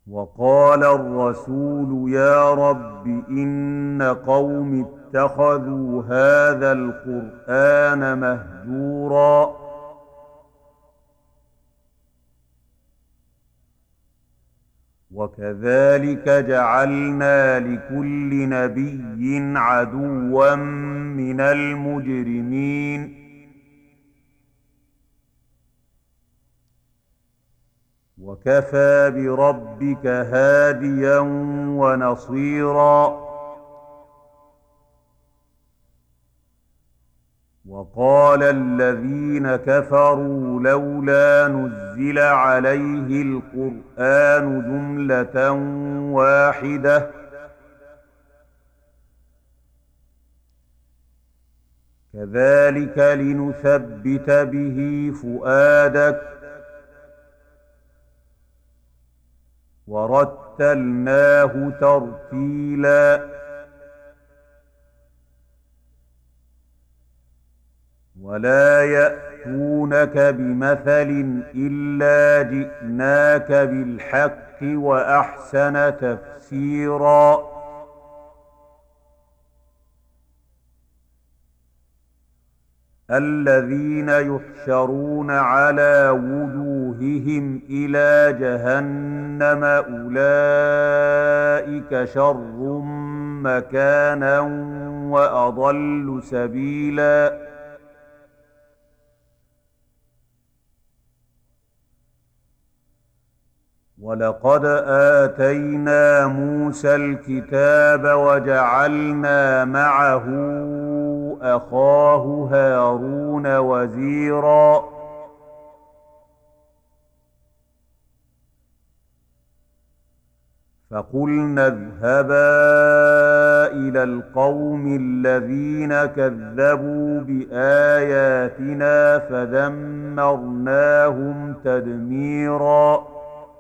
وقال الرسول يا رب إن قوم اتخذوا هذا القرآن مهجورا وكذلك جعلنا لكل نبي عدوا من المجرمين وكفى بربك هاديا ونصيرا. وقال الذين كفروا لولا نزل عليه القرآن جملة واحدة كذلك لنثبت به فؤادك ورتلناه ترتيلا. ولا يأتونك بمثل إلا جئناك بالحق وأحسن تفسيرا. الذين يحشرون على وجوههم إلى جهنم أولئك شر مكانا وأضل سبيلا. ولقد آتينا موسى الكتاب وجعلنا معه أخاه هارون وزيرا. فقلنا اذهبا إلى القوم الذين كذبوا بآياتنا فدمرناهم تدميرا.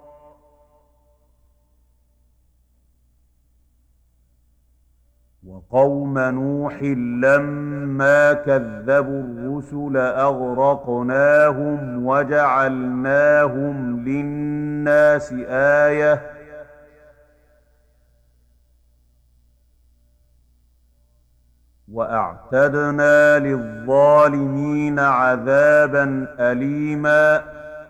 وقوم نوح لما كذبوا الرسل أغرقناهم وجعلناهم للناس آية وأعتدنا للظالمين عذابا أليما.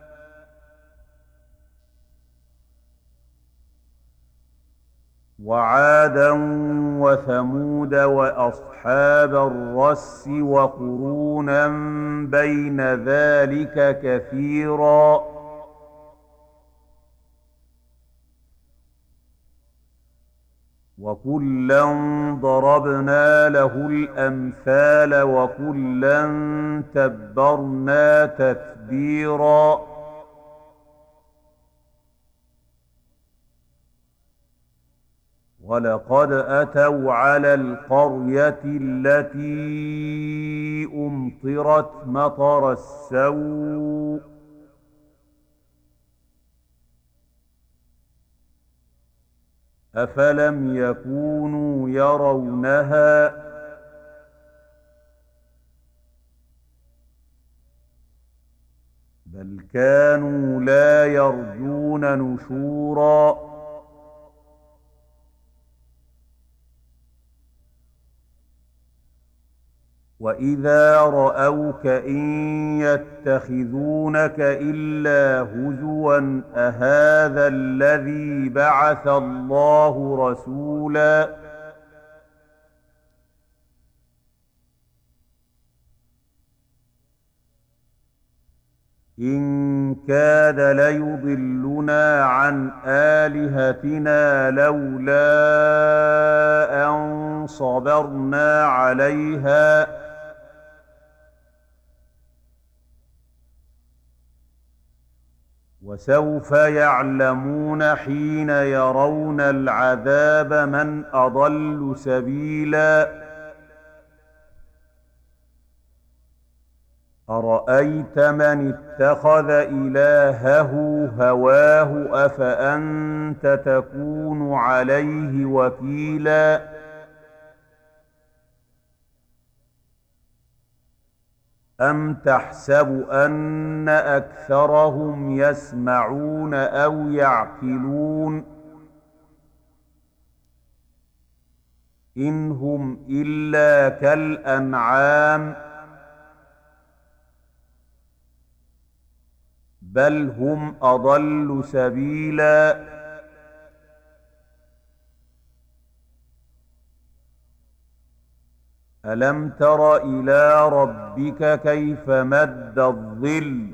وعادا وثمود وأصحاب الرس وقرونا بين ذلك كثيرا. وكلا ضربنا له الأمثال وكلا تبرنا تتبيرا. ولقد أتوا على القرية التي أمطرت مطر السوء أفلم يكونوا يرونها بل كانوا لا يرجون نشورا. وإذا رأوك إن يتخذونك إلا هزوا أهذا الذي بعث الله رسولا. إن كاد ليضلنا عن آلهتنا لولا أن صبرنا عليها وسوف يعلمون حين يرون العذاب من أضل سبيلا. أرأيت من اتخذ إلهه هواه أفأنت تكون عليه وكيلا. أم تحسب أن أكثرهم يسمعون أو يعقلون إن هم إلا كالأنعام بل هم أضل سبيلا ألم تر إلى ربك كيف مد الظل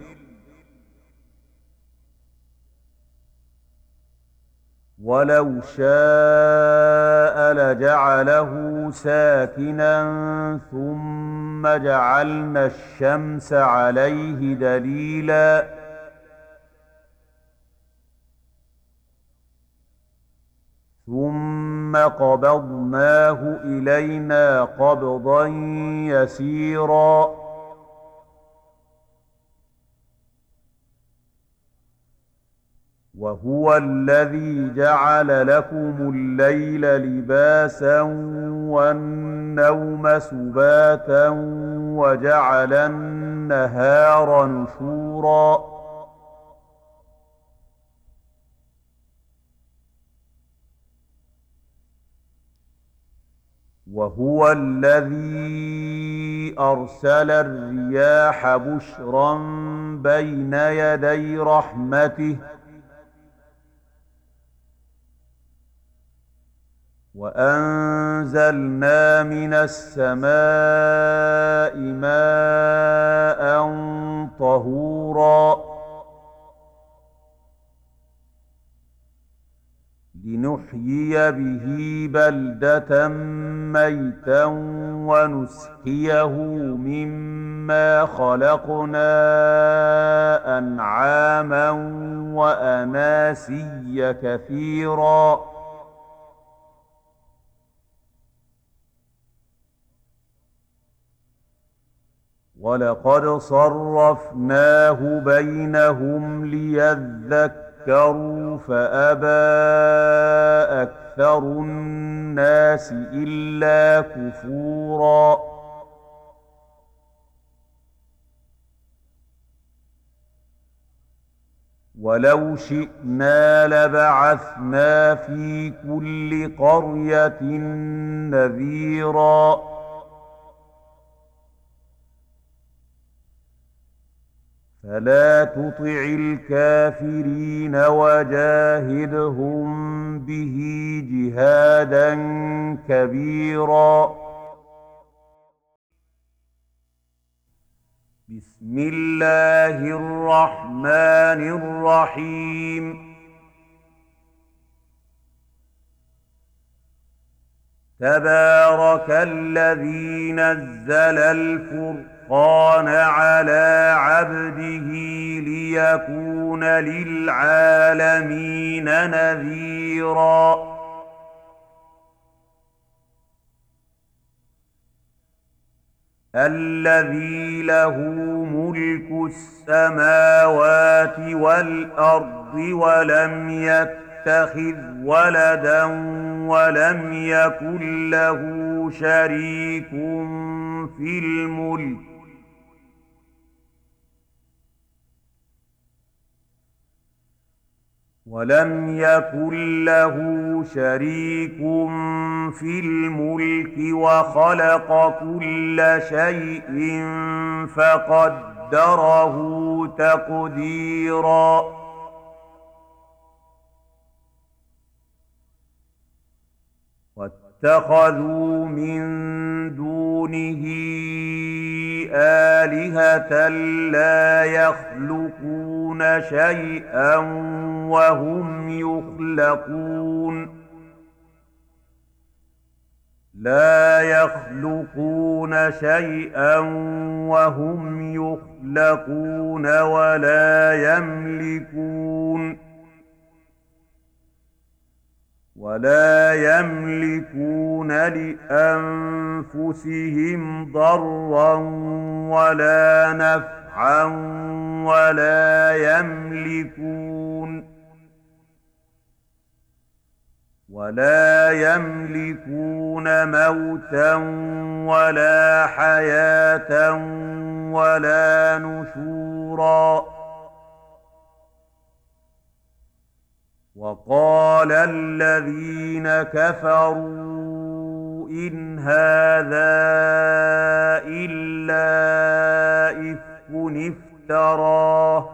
ولو شاء لجعله ساكنا ثم جعلنا الشمس عليه دليلا ثم قبضناه إلينا قبضا يسيرا وهو الذي جعل لكم الليل لباسا والنوم سباتا وجعل النهار نشورا وهو الذي أرسل الرياح بشرا بين يدي رحمته وأنزلنا من السماء ماء طهورا لنحيي به بلدة ميتا ونسقيه مما خلقنا أنعاما وأناسيا كثيرا ولقد صرفناه بينهم ليذكروا فأبى أكثر الناس إلا كفورا ولو شئنا لبعثنا في كل قرية نذيرا فلا تطع الكافرين وجاهدهم به جهادا كبيرا بسم الله الرحمن الرحيم تبارك الذي نزل الفرقان على عبده ليكون للعالمين نذيرا الذي له ملك السماوات والأرض ولم يتخذ ولدا ولم يكن له شريك في الملك وخلق كل شيء فقدره تقديرا واتخذوا من دونه آلهة لا يخلقون شيئا وهم يخلقون ولا يملكون لأنفسهم ضرا ولا نفعا ولا يملكون موتا ولا حياة ولا نشورا. وقال الذين كفروا إن هذا إلا إفك افتراه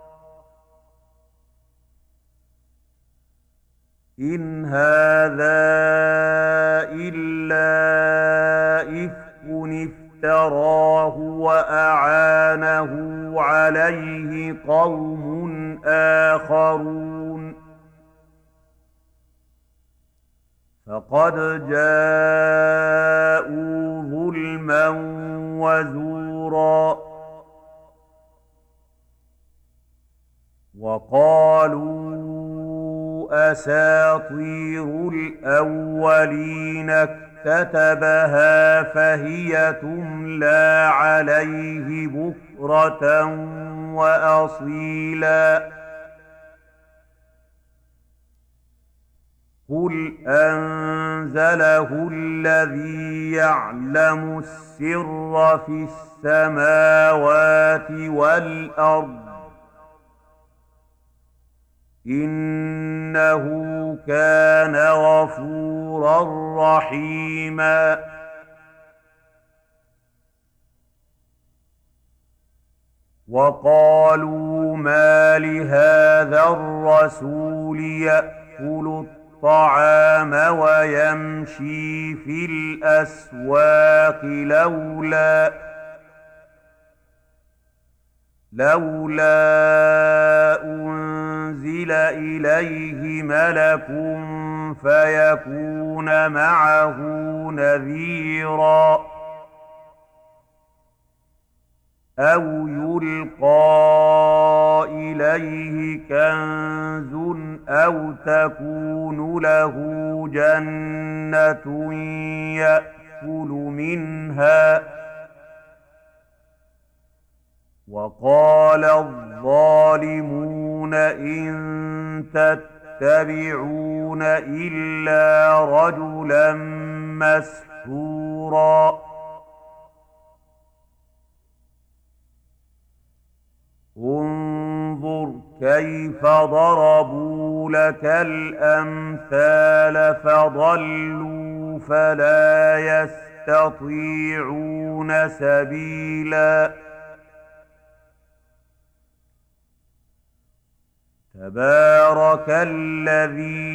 إن هذا إلا إفك افتراه وأعانه عليه قوم آخرون فقد جاءوا ظلما وزورا. وقالوا أساطير الأولين اكتتبها فهي تملى عليه بكرة وأصيلا. قل أنزله الذي يعلم السر في السماوات والأرض إنه كان غفورا رحيما. وقالوا ما لهذا الرسول يأكل الطعام ويمشي في الأسواق لولا أنزل إليه ملك فيكون معه نذيرا أو يلقى إليه كنز أو تكون له جنة يأكل منها. وقال الظالمون إن تتبعون إلا رجلا مسحورا. انظر كيف ضربوا لك الأمثال فضلوا فلا يستطيعون سبيلا. تبارك الذي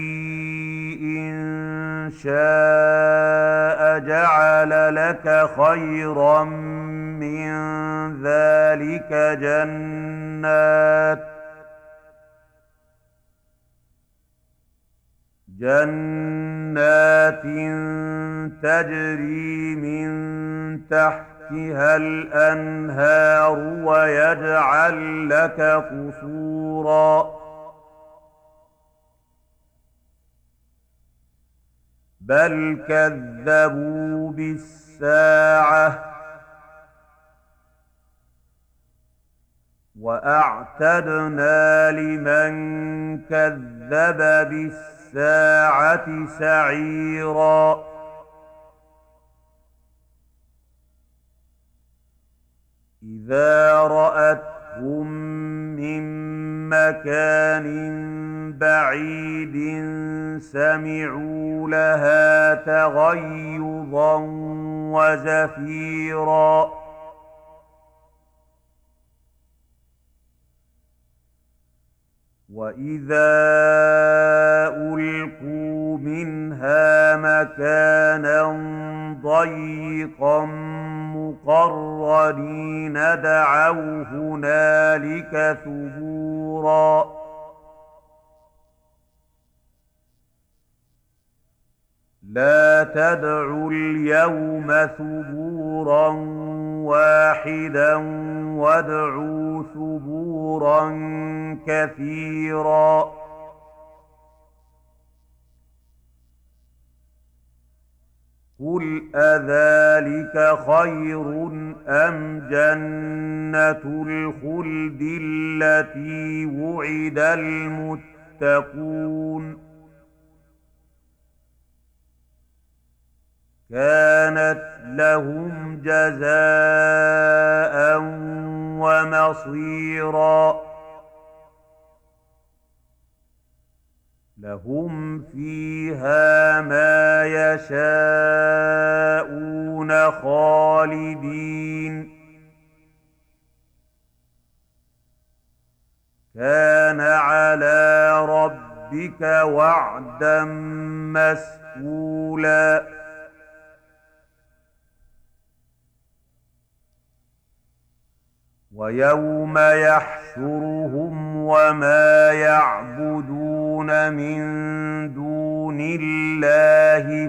إن شاء جعل لك خيرا من ذلك جنات تجري من تحتها الأنهار ويجعل لك قصورا بل كذبوا بالساعة وأعتدنا لمن كذب بالساعة سعيرا. إذا رأتهم من مكان بعيد سمعوا لها تغيظا وزفيرا وإذا ألقوا منها مكانا ضيقا مقرنين دعوا هنالك ثبورا لا تدعوا اليوم ثبورا واحدا وادعوا ثبورا كثيرا. قل أذلك خير أم جنة الخلد التي وعد المتقون كانت لهم جزاء ومصيرا لهم فيها ما يشاءون خالدين كان على ربك وعدا مسئولا ويوم يحشرهم وما يعبدون من دون الله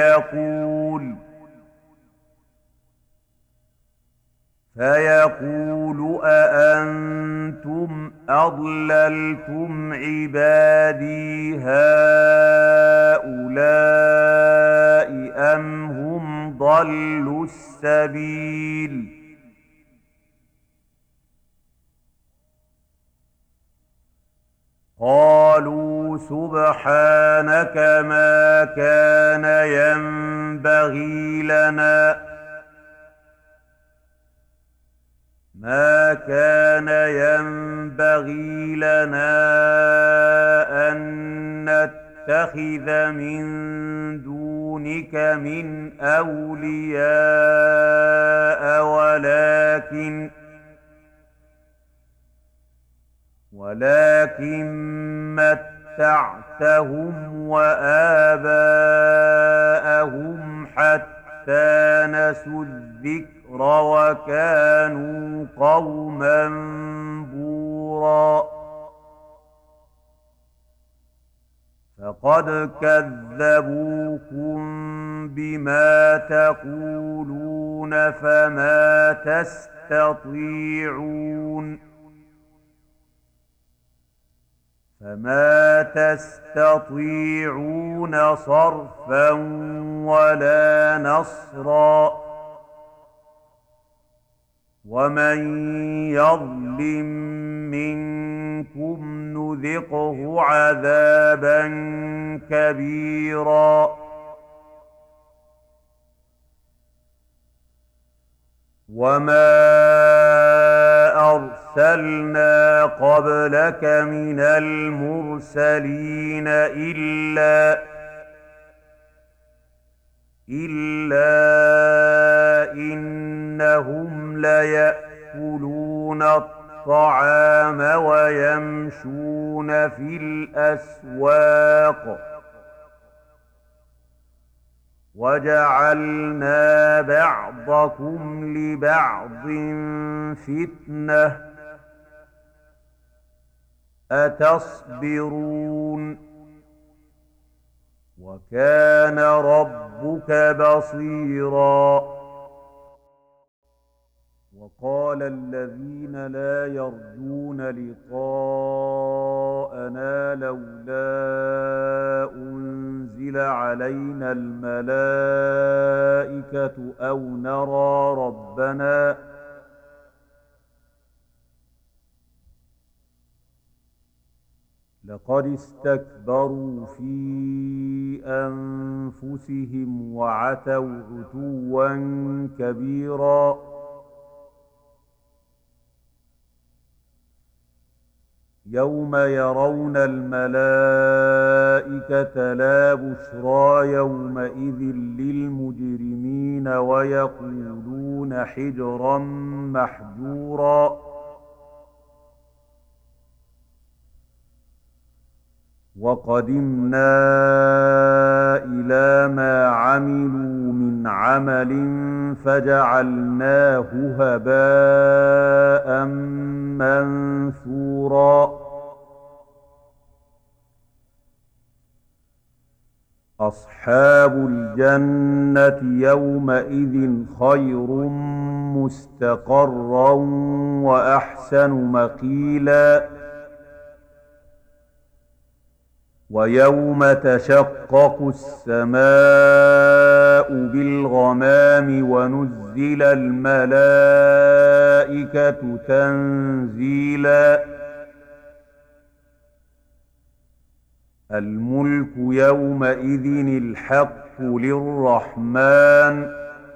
فيقول أأنتم أضللتم عبادي هؤلاء أم هم ضلوا السبيل قالوا سبحانك ما كان ينبغي لنا أن نتخذ من دونك من أولياء ولكن متعتهم وآباءهم حتى نسوا الذكر وكانوا قوما بورا فقد كذبوكم بما تقولون فما تستطيعون صرفا ولا نصرا ومن يظلم منكم نذقه عذابا كبيرا وما أرسلنا قبلك من المرسلين إلا إنهم ليأكلون الطعام ويمشون في الأسواق وجعلنا بعضكم لبعض فتنة أتصبرون وكان ربك بصيرا وقال الذين لا يرجون لقاءنا لولا أنزل علينا الملائكة أو نرى ربنا لقد استكبروا في أنفسهم وعتوا عتوا كبيرا يوم يرون الملائكة لا بشرى يومئذ للمجرمين ويقولون حجرا محجورا وقدمنا إلى ما عملوا من عمل فجعلناه هباء منثورا أصحاب الجنة يومئذ خير مستقرا وأحسن مقيلا ويوم تشقق السماء بالغمام ونزل الملائكة تنزيلا الملك يومئذ الحق للرحمن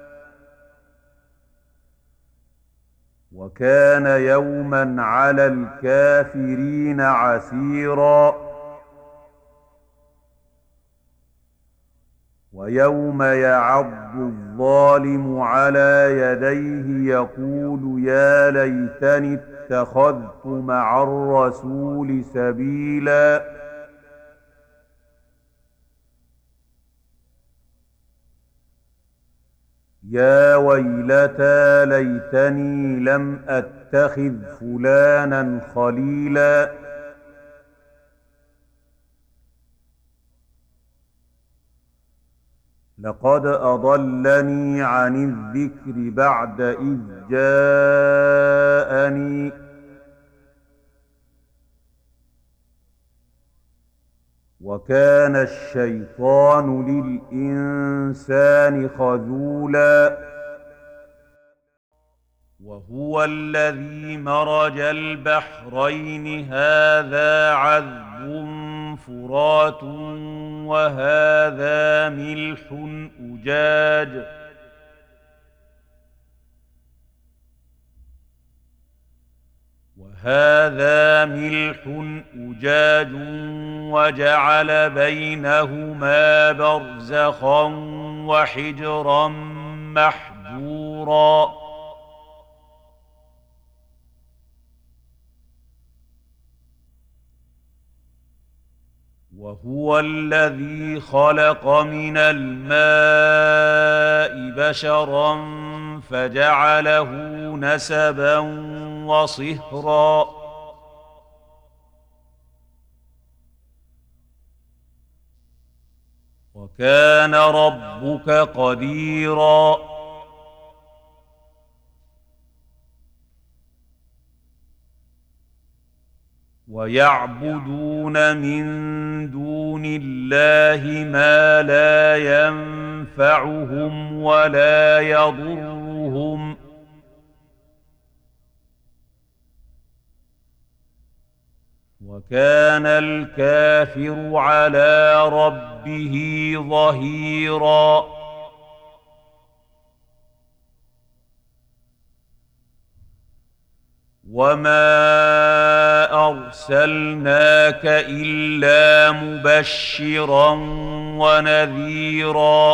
وكان يوما على الكافرين عسيرا ويوم يعض الظالم على يديه يقول يا ليتني اتخذت مع الرسول سبيلا يا ويلتى ليتني لم أتخذ فلانا خليلا لقد أضلني عن الذكر بعد إذ جاءني وكان الشيطان للإنسان خذولا وهو الذي مرج البحرين هذا عذب فرات وهذا ملح أجاج وجعل بينهما برزخا وحجرا محجورا وهو الذي خلق من الماء بشرا فجعله نسبا وصهرا وكان ربك قديرا ويعبدون من دون الله ما لا ينفعهم ولا يضرهم وكان الكافر على ربه ظهيرا وما أرسلناك إلا مبشرا ونذيرا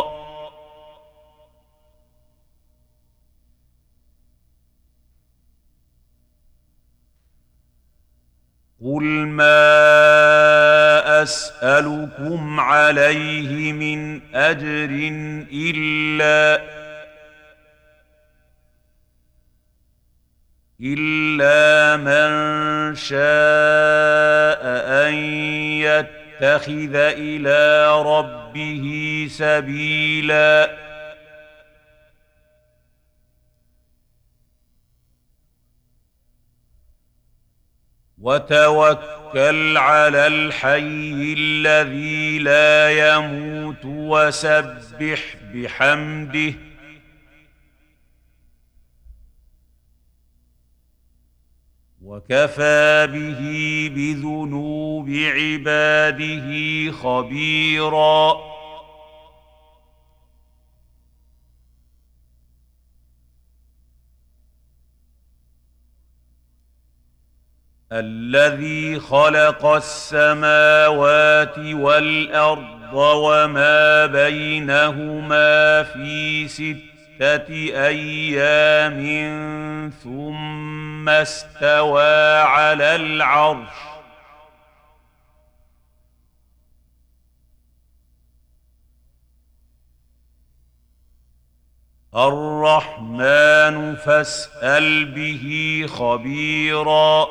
قل ما أسألكم عليه من أجر إلا من شاء أن يتخذ إلى ربه سبيلا وتوكل على الحي الذي لا يموت وسبح بحمده وكفى به بذنوب عباده خبيرا الذي خلق السماوات والأرض وما بينهما في 6 أيام ثم استوى على العرش الرحمن فاسأل به خبيرا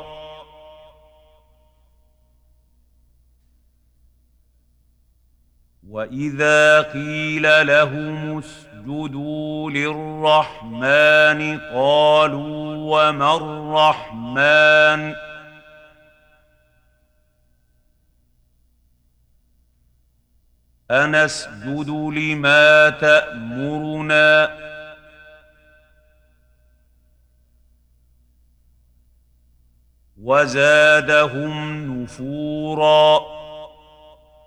وإذا قيل لهم اسجدوا للرحمن قالوا وما الرحمن أنسجد لما تأمرنا وزادهم نفورا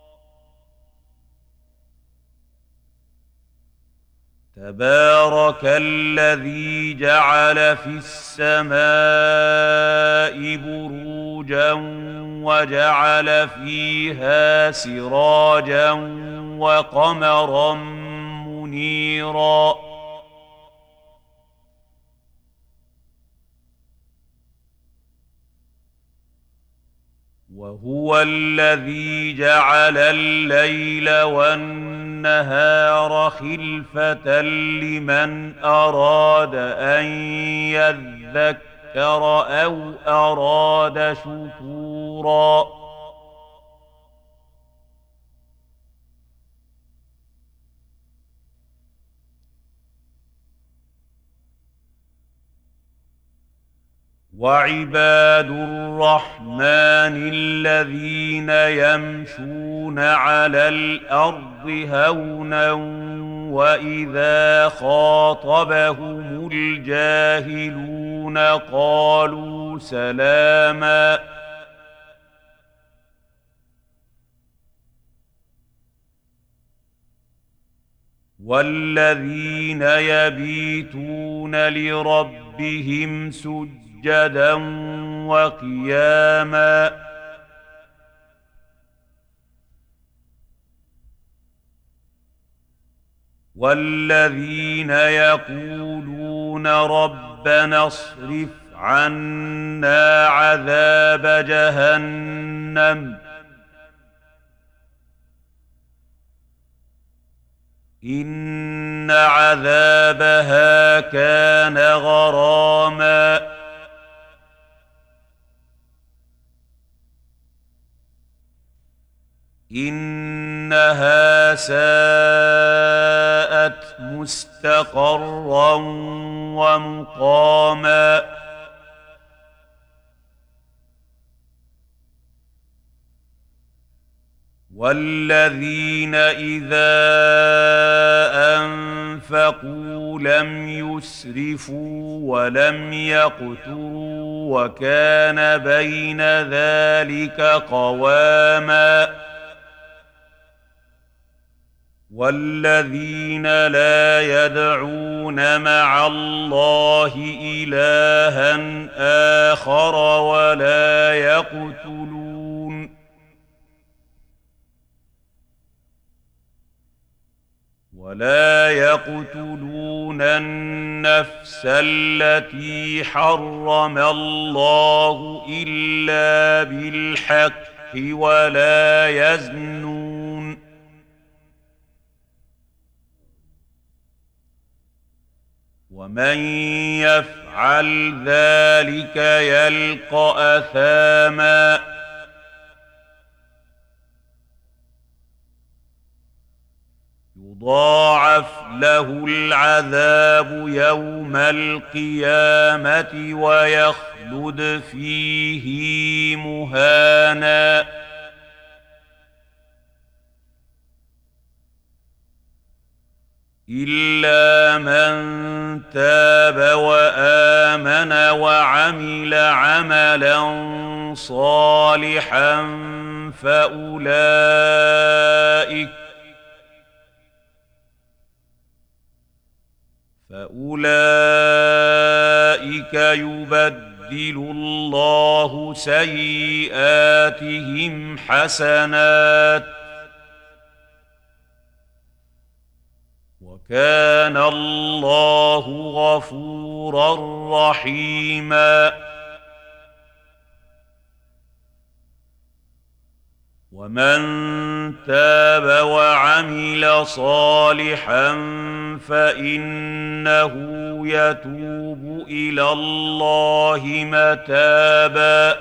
تبارك الذي جعل في السماء بروجا وجعل فيها سراجا وقمرا منيرا وهو الذي جعل الليل والنهار خلفة لمن أراد أن يذكر أو أراد شكورا وعباد الرحمن الذين يمشون على الأرض هونا وإذا خاطبهم الجاهلون قالوا سلاما والذين يبيتون لربهم سجدا وقياما والذين يقولون ربنا اصرف عنا عذاب جهنم إن عذابها كان غراما إنها ساءت مستقرا ومقاما والذين إذا أنفقوا لم يسرفوا ولم يقتروا وكان بين ذلك قواما والذين لا يدعون مع الله إلها آخر ولا يقتلون النفس التي حرم الله إلا بالحق ولا يزنون ومن يفعل ذلك يلقى أثاما يضاعف له العذاب يوم القيامة ويخلد فيه مهانا إلا من تاب وآمن وعمل عملا صالحا فأولئك يبدل الله سيئاتهم حسنات وكان الله غفورا رحيما ومن تاب وعمل صالحا فإنه يتوب إلى الله متابا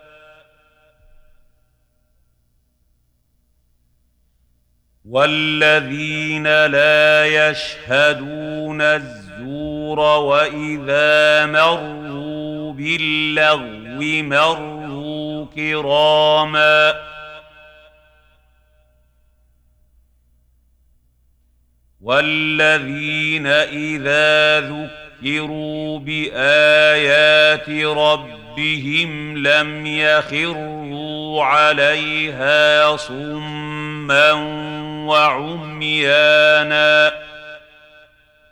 والذين لا يشهدون الزور وإذا مروا باللغو مروا كراما والذين إذا ذكروا بآيات ربهم لم يخروا عليها صما وعميانا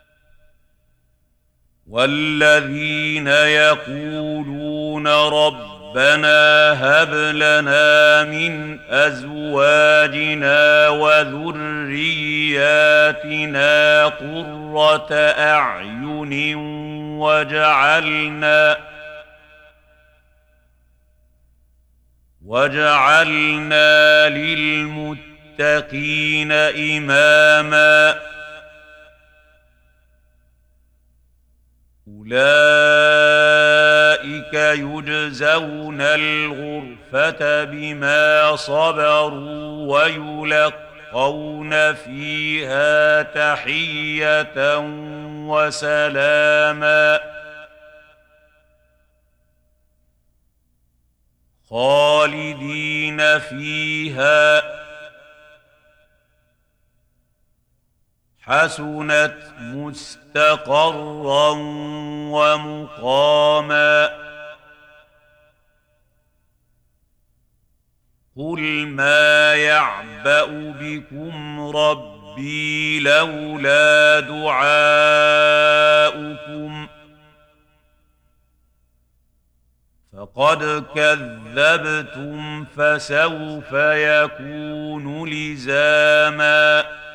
والذين يقولون ربنا هب لنا من أزواجنا وذرياتنا قرة أعين وجعلنا للمتقين إماما أولئك يجزون الغرفة بما صبروا ويلقون فيها تحية وسلاما خالدين فيها حسنت مستقرا ومقاما قل ما يعبأ بكم ربي لولا دعاؤكم فقد كذبتم فسوف يكون لزاما